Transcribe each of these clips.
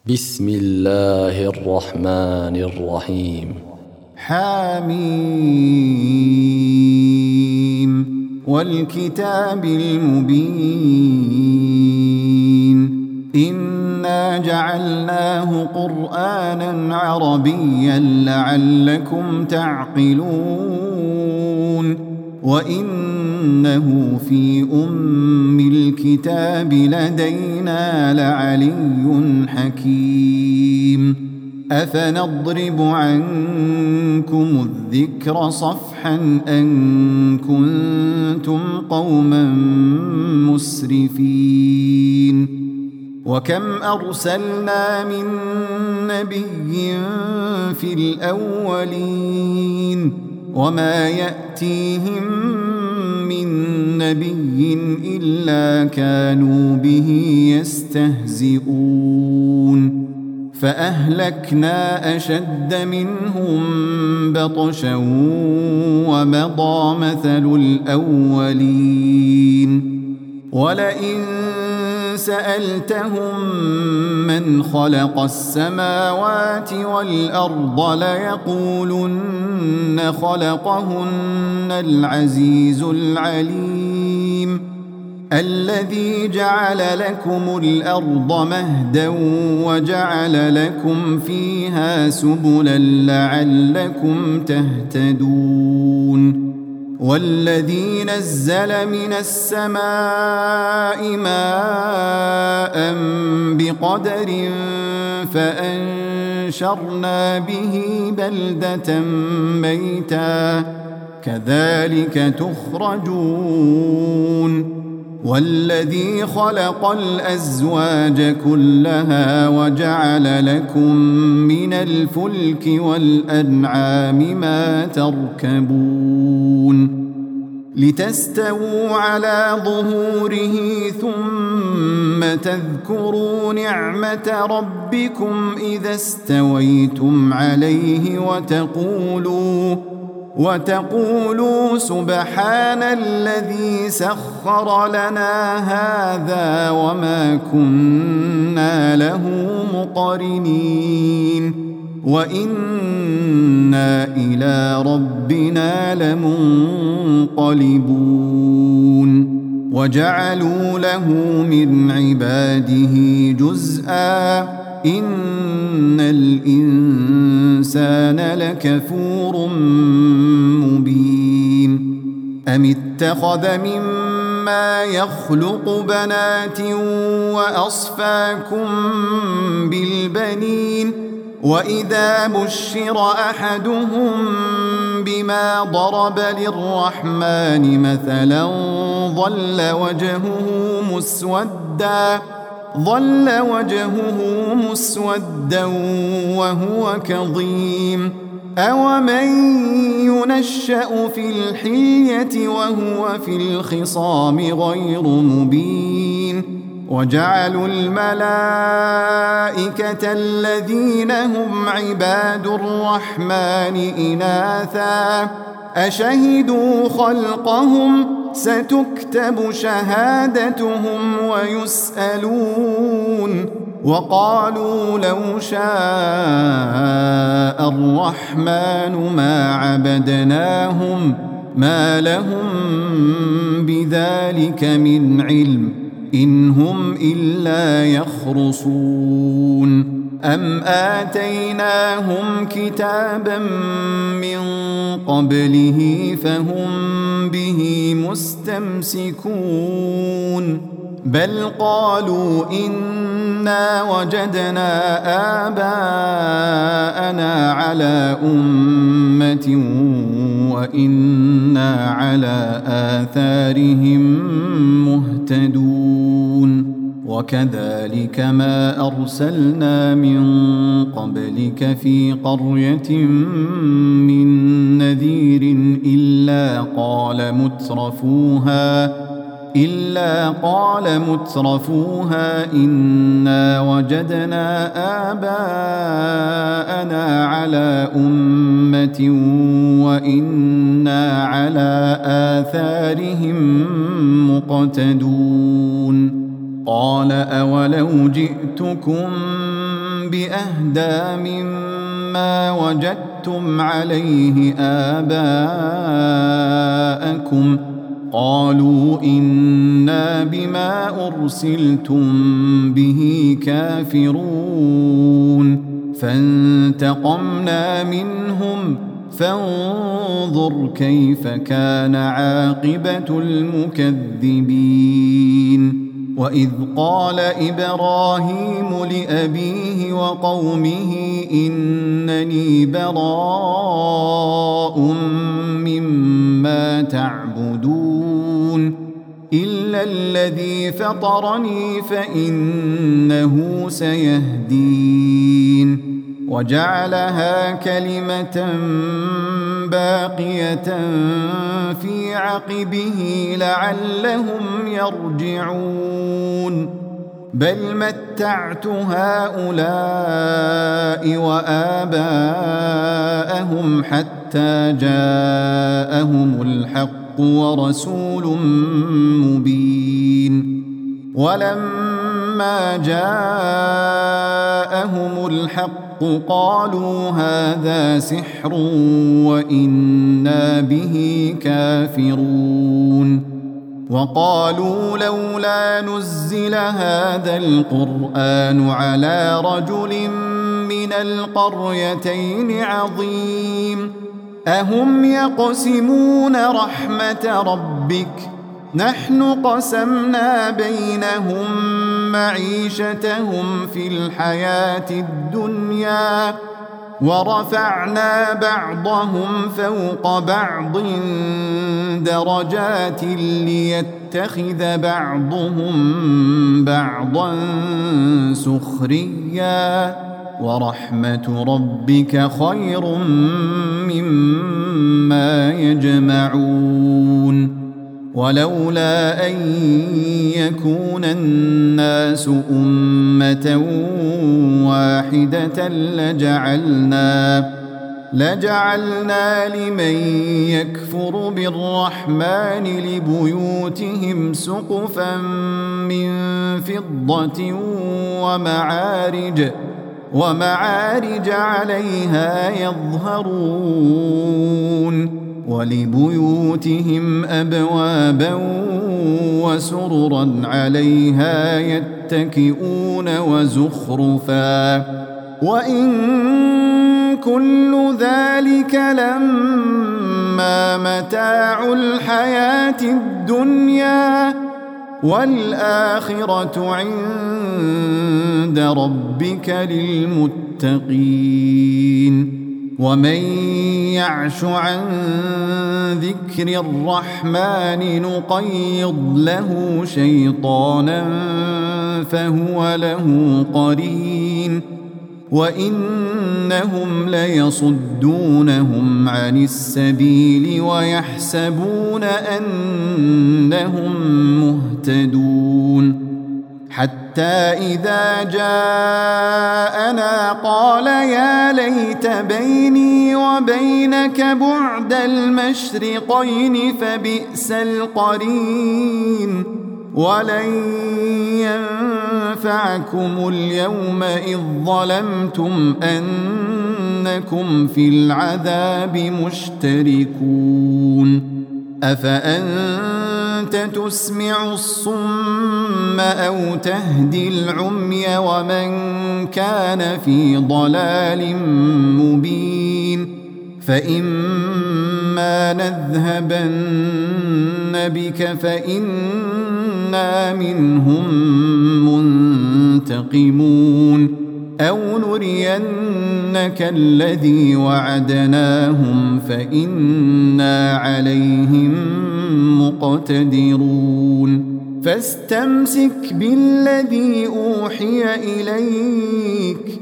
بسم الله الرحمن الرحيم. حميم والكتاب المبين إنا جعلناه قرآنا عربيا لعلكم تعقلون وإنه في أم الكتاب لدينا لعلي حكيم أفنضرب عنكم الذكر صفحا أن كنتم قوما مسرفين وكم أرسلنا من نبي في الأولين وما يأتيهم من نبي إلا كانوا به يستهزئون فأهلكنا أشد منهم بطشا ومضى مثل الأولين ولئن سألتهم من خلق السماوات والأرض ليقولن خلقهن العزيز العليم الذي جعل لكم الأرض مهدا وجعل لكم فيها سبلا لعلكم تهتدون والذي نزل من السماء ماء بقدر فأنشرنا به بلدة ميتا كذلك تخرجون والذي خلق الأزواج كلها وجعل لكم من الفلك والأنعام ما تركبون لتستووا على ظهوره ثم تذكروا نعمة ربكم إذا استويتم عليه وتقولوا سبحان الذي سخر لنا هذا وما كنا له مقرنين وإنا إلى ربنا لمنقلبون وجعلوا له من عباده جزءا إن الإنسان لكفور مبين أم اتخذ مما يخلق بنات وأصفاكم بالبنين وإذا بشر أحدهم بما ضرب للرحمن مثلا ظل وجهه مسودا وهو كظيم أومن ينشأ في الحلية وهو في الخصام غير مبين وجعلوا الملائكة الذين هم عباد الرحمن إناثا أشهدوا خلقهم ستكتب شهادتهم ويسألون وقالوا لو شاء الرحمن ما عبدناهم ما لهم بذلك من علم إن هم إلا يخرصون أم آتيناهم كتابا من قبله فهم به مستمسكون بل قالوا إنا وجدنا آباءنا على أمة وإنا على آثارهم مهتدون وكذلك ما أرسلنا من قبلك في قرية من نذير إلا قال مترفوها إنا وجدنا آباءنا على أمة وإنا على آثارهم مقتدون قال أولو جئتكم بأهدى مما وجدتم عليه آباءكم قالوا إنا بما أرسلتم به كافرون فانتقمنا منهم فانظر كيف كان عاقبة المكذبين وإذ قال إبراهيم لأبيه وقومه إنني براء مما تعبدون إلا الذي فطرني فإنه سيهدين وجعلها كلمة باقية في عقبه لعلهم يرجعون بل متعت هؤلاء وآباءهم حتى جاءهم الحق ورسول مبين ولما جاءهم الحق قالوا هذا سحر وإنا به كافرون وقالوا لولا نزل هذا القرآن على رجل من القريتين عظيم أهم يقسمون رحمة ربك نحن قسمنا بينهم معيشتهم في الحياة الدنيا ورفعنا بعضهم فوق بعض درجات ليتخذ بعضهم بعضا سخريا ورحمة ربك خير مما يجمعون ولولا أن يكون الناس أمة واحدة لجعلنا لمن يكفر بالرحمن لبيوتهم سقفا من فضة ومعارج عليها يظهرون ولبيوتهم أبوابا وسررا عليها يتكئون وزخرفا وإن كل ذلك لما متاع الحياة الدنيا والآخرة عند ربك للمتقين ومن يعش عن ذكر الرحمن نقيض له شيطانا فهو له قرين وإنهم ليصدونهم عن السبيل ويحسبون أنهم مهتدون حتى إذا جاءنا قال يا ليت بيني وبينك بعد المشرقين فبئس القرين ولن ينفعكم اليوم إذ ظلمتم أنكم في العذاب مشتركون أفأنت تسمع الصم أو تهدي العمي ومن كان في ضلال مبين فإما نذهبن بك فإنا منهم منتقمون أو نرينك الذي وعدناهم فإنا عليهم مقتدرون فاستمسك بالذي أوحي إليك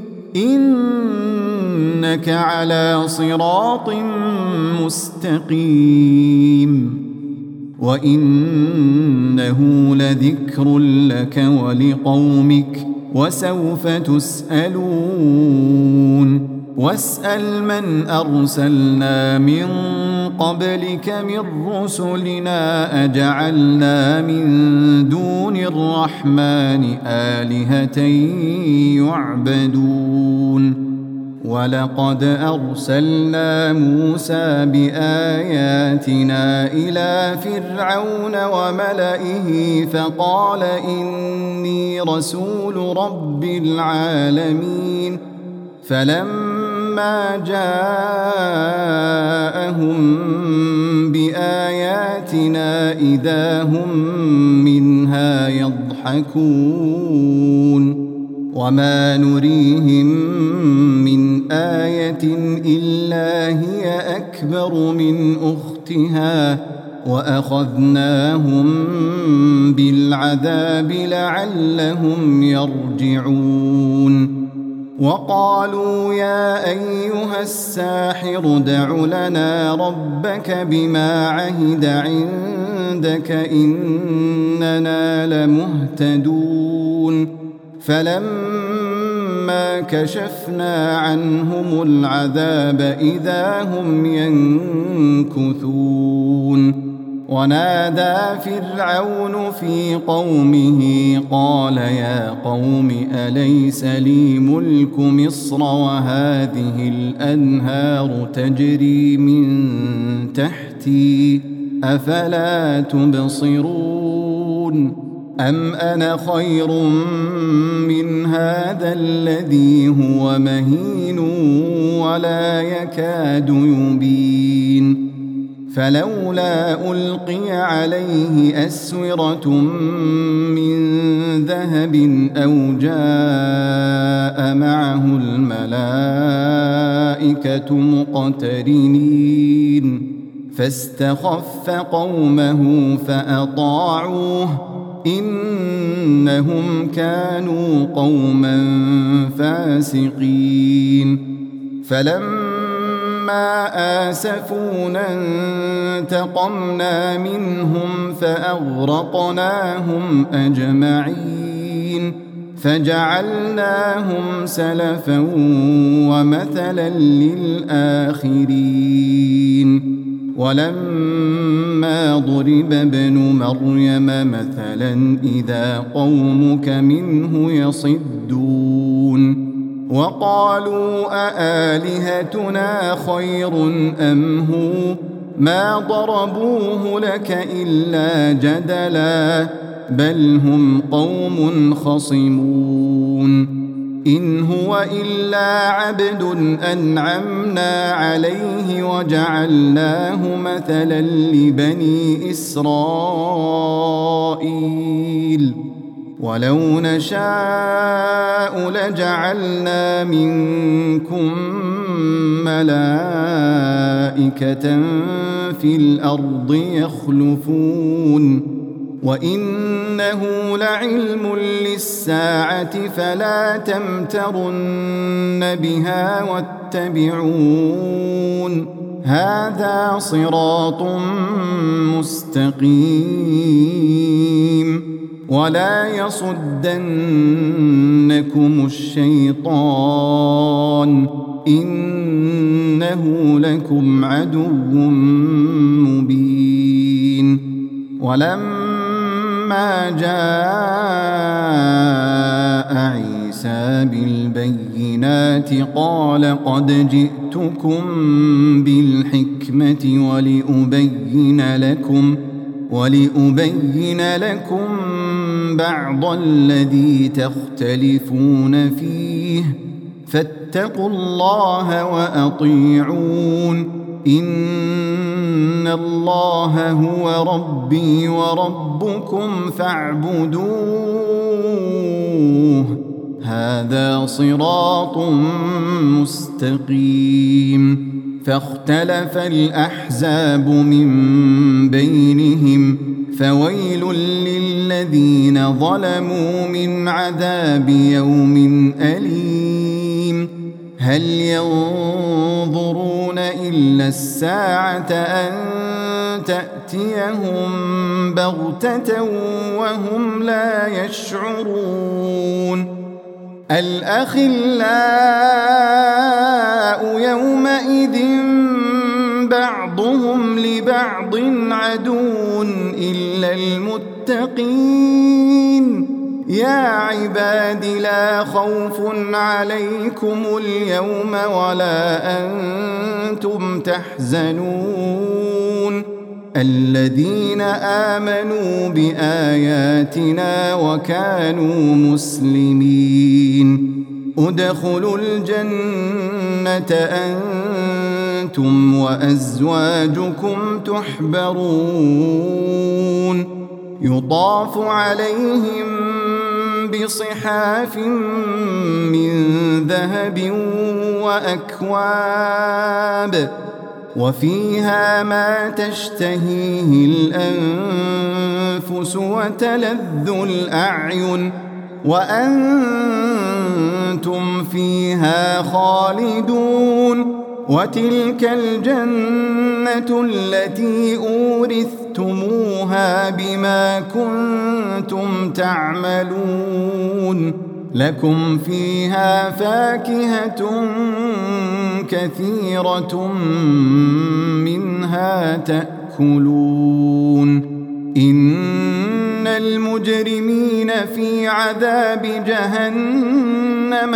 إنك على صراط مستقيم وإنه لذكر لك ولقومك وسوف تسألون واسأل من أرسلنا من قبلك من رسلنا أجعلنا من دون الرحمن آلهة يعبدون ولقد أرسلنا موسى بآياتنا إلى فرعون وملئه فقال إني رسول رب العالمين فلما جاءهم بآياتنا إذا هم منها يضحكون وما نريهم من آية إلا هي أكبر من أختها وأخذناهم بالعذاب لعلهم يرجعون وقالوا يا أيها الساحر ادع لنا ربك بما عهد عندك إننا لمهتدون فلما كشفنا عنهم العذاب إذا هم ينكثون ونادى فرعون في قومه قال يا قوم أليس لي ملك مصر وهذه الأنهار تجري من تحتي أفلا تبصرون أم أنا خير من هذا الذي هو مهين ولا يكاد يبين فلولا ألقي عليه أسورة من ذهب أو جاء معه الملائكة مقترنين فاستخف قومه فأطاعوه إنهم كانوا قوما فاسقين فلما آسفونا انتقمنا منهم فأغرقناهم أجمعين فجعلناهم سلفا ومثلا للآخرين ولما ضرب ابن مريم مثلا إذا قومك منه يصدون وقالوا أآلهتنا خير أم هو ما ضربوه لك إلا جدلا بل هم قوم خصمون إن هو إلا عبد أنعمنا عليه وجعلناه مثلا لبني إسرائيل ولو نشاء لجعلنا منكم ملائكة في الأرض يخلفون وإنه لعلم للساعة فلا تمترن بها واتبعون هذا صراط مستقيم ولا يصدنكم الشيطان إنه لكم عدو مبين ولما جاء عيسى بالبينات قال قد جئتكم بالحكمة ولأبين لكم بعض الذي تختلفون فيه فاتقوا الله وأطيعون إن الله هو ربي وربكم فاعبدوه هذا صراط مستقيم فاختلف الأحزاب من بينهم فويل للذين ظلموا من عذاب يوم أليم هل ينظرون إلا الساعة أن تأتيهم بغتة وهم لا يشعرون الأخلاء يومئذ بعضهم لبعض عدو إلا المتقين يا عباد لا خوف عليكم اليوم ولا أنتم تحزنون الذين آمنوا بآياتنا وكانوا مسلمين ادخلوا الجنة أنتم وأزواجكم تحبرون يطاف عليهم بصحاف من ذهب وأكواب وفيها ما تشتهيه الأنفس وتلذ الأعين وأنتم فيها خالدون وتلك الجنة التي أورثتموها بما كنتم تعملون لكم فيها فاكهة كثيرة منها تأكلون إن المجرمين في عذاب جهنم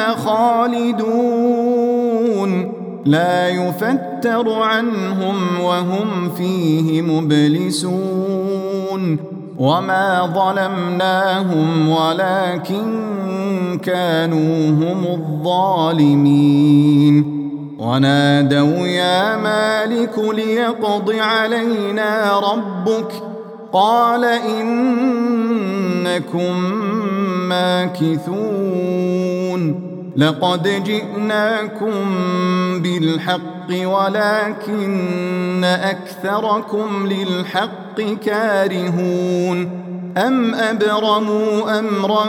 خالدون لا يفتر عنهم وهم فيه مبلسون وما ظلمناهم ولكن كانوا هم الظالمين ونادوا يا مالك ليقض علينا ربك قال إنكم ماكثون لقد جئناكم بالحق ولكن أكثركم للحق كارهون أم أبرموا أمرا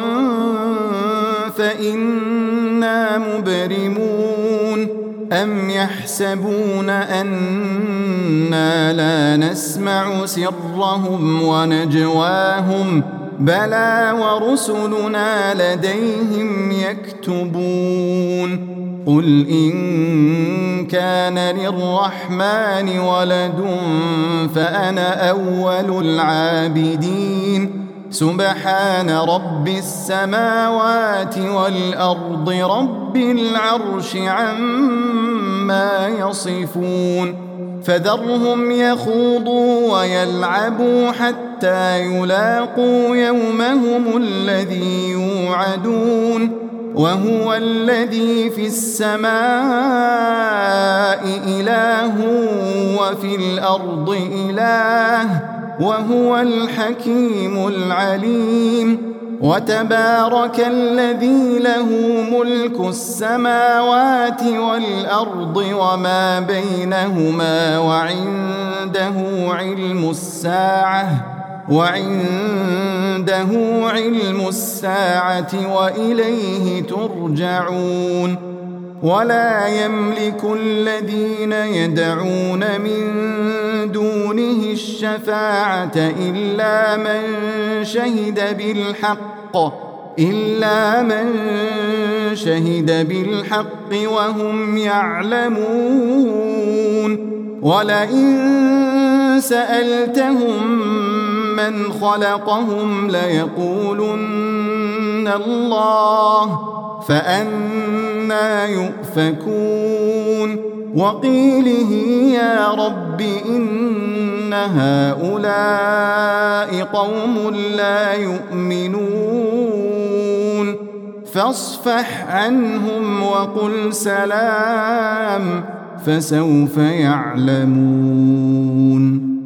فإنا مبرمون أم يحسبون أنا لا نسمع سرهم ونجواهم بلى ورسلنا لديهم يكتبون قل إن كان للرحمن ولد فأنا أول العابدين سبحان رب السماوات والأرض رب العرش عما يصفون فذرهم يخوضوا ويلعبوا حتى يلاقوا يومهم الذي يوعدون وهو الذي في السماء إله وفي الأرض إله وهو الحكيم العليم وتبارك الذي له ملك السماوات والأرض وما بينهما وعنده علم الساعة وإليه ترجعون ولا يملك الذين يدعون من دونه الشفاعة إلا من شهد بالحق وهم يعلمون ولئن سألتهم من خلقهم ليقولن الله فأنى يؤفكون وقيله يا رب إن هؤلاء قوم لا يؤمنون فاصفح عنهم وقل سلام فسوف يعلمون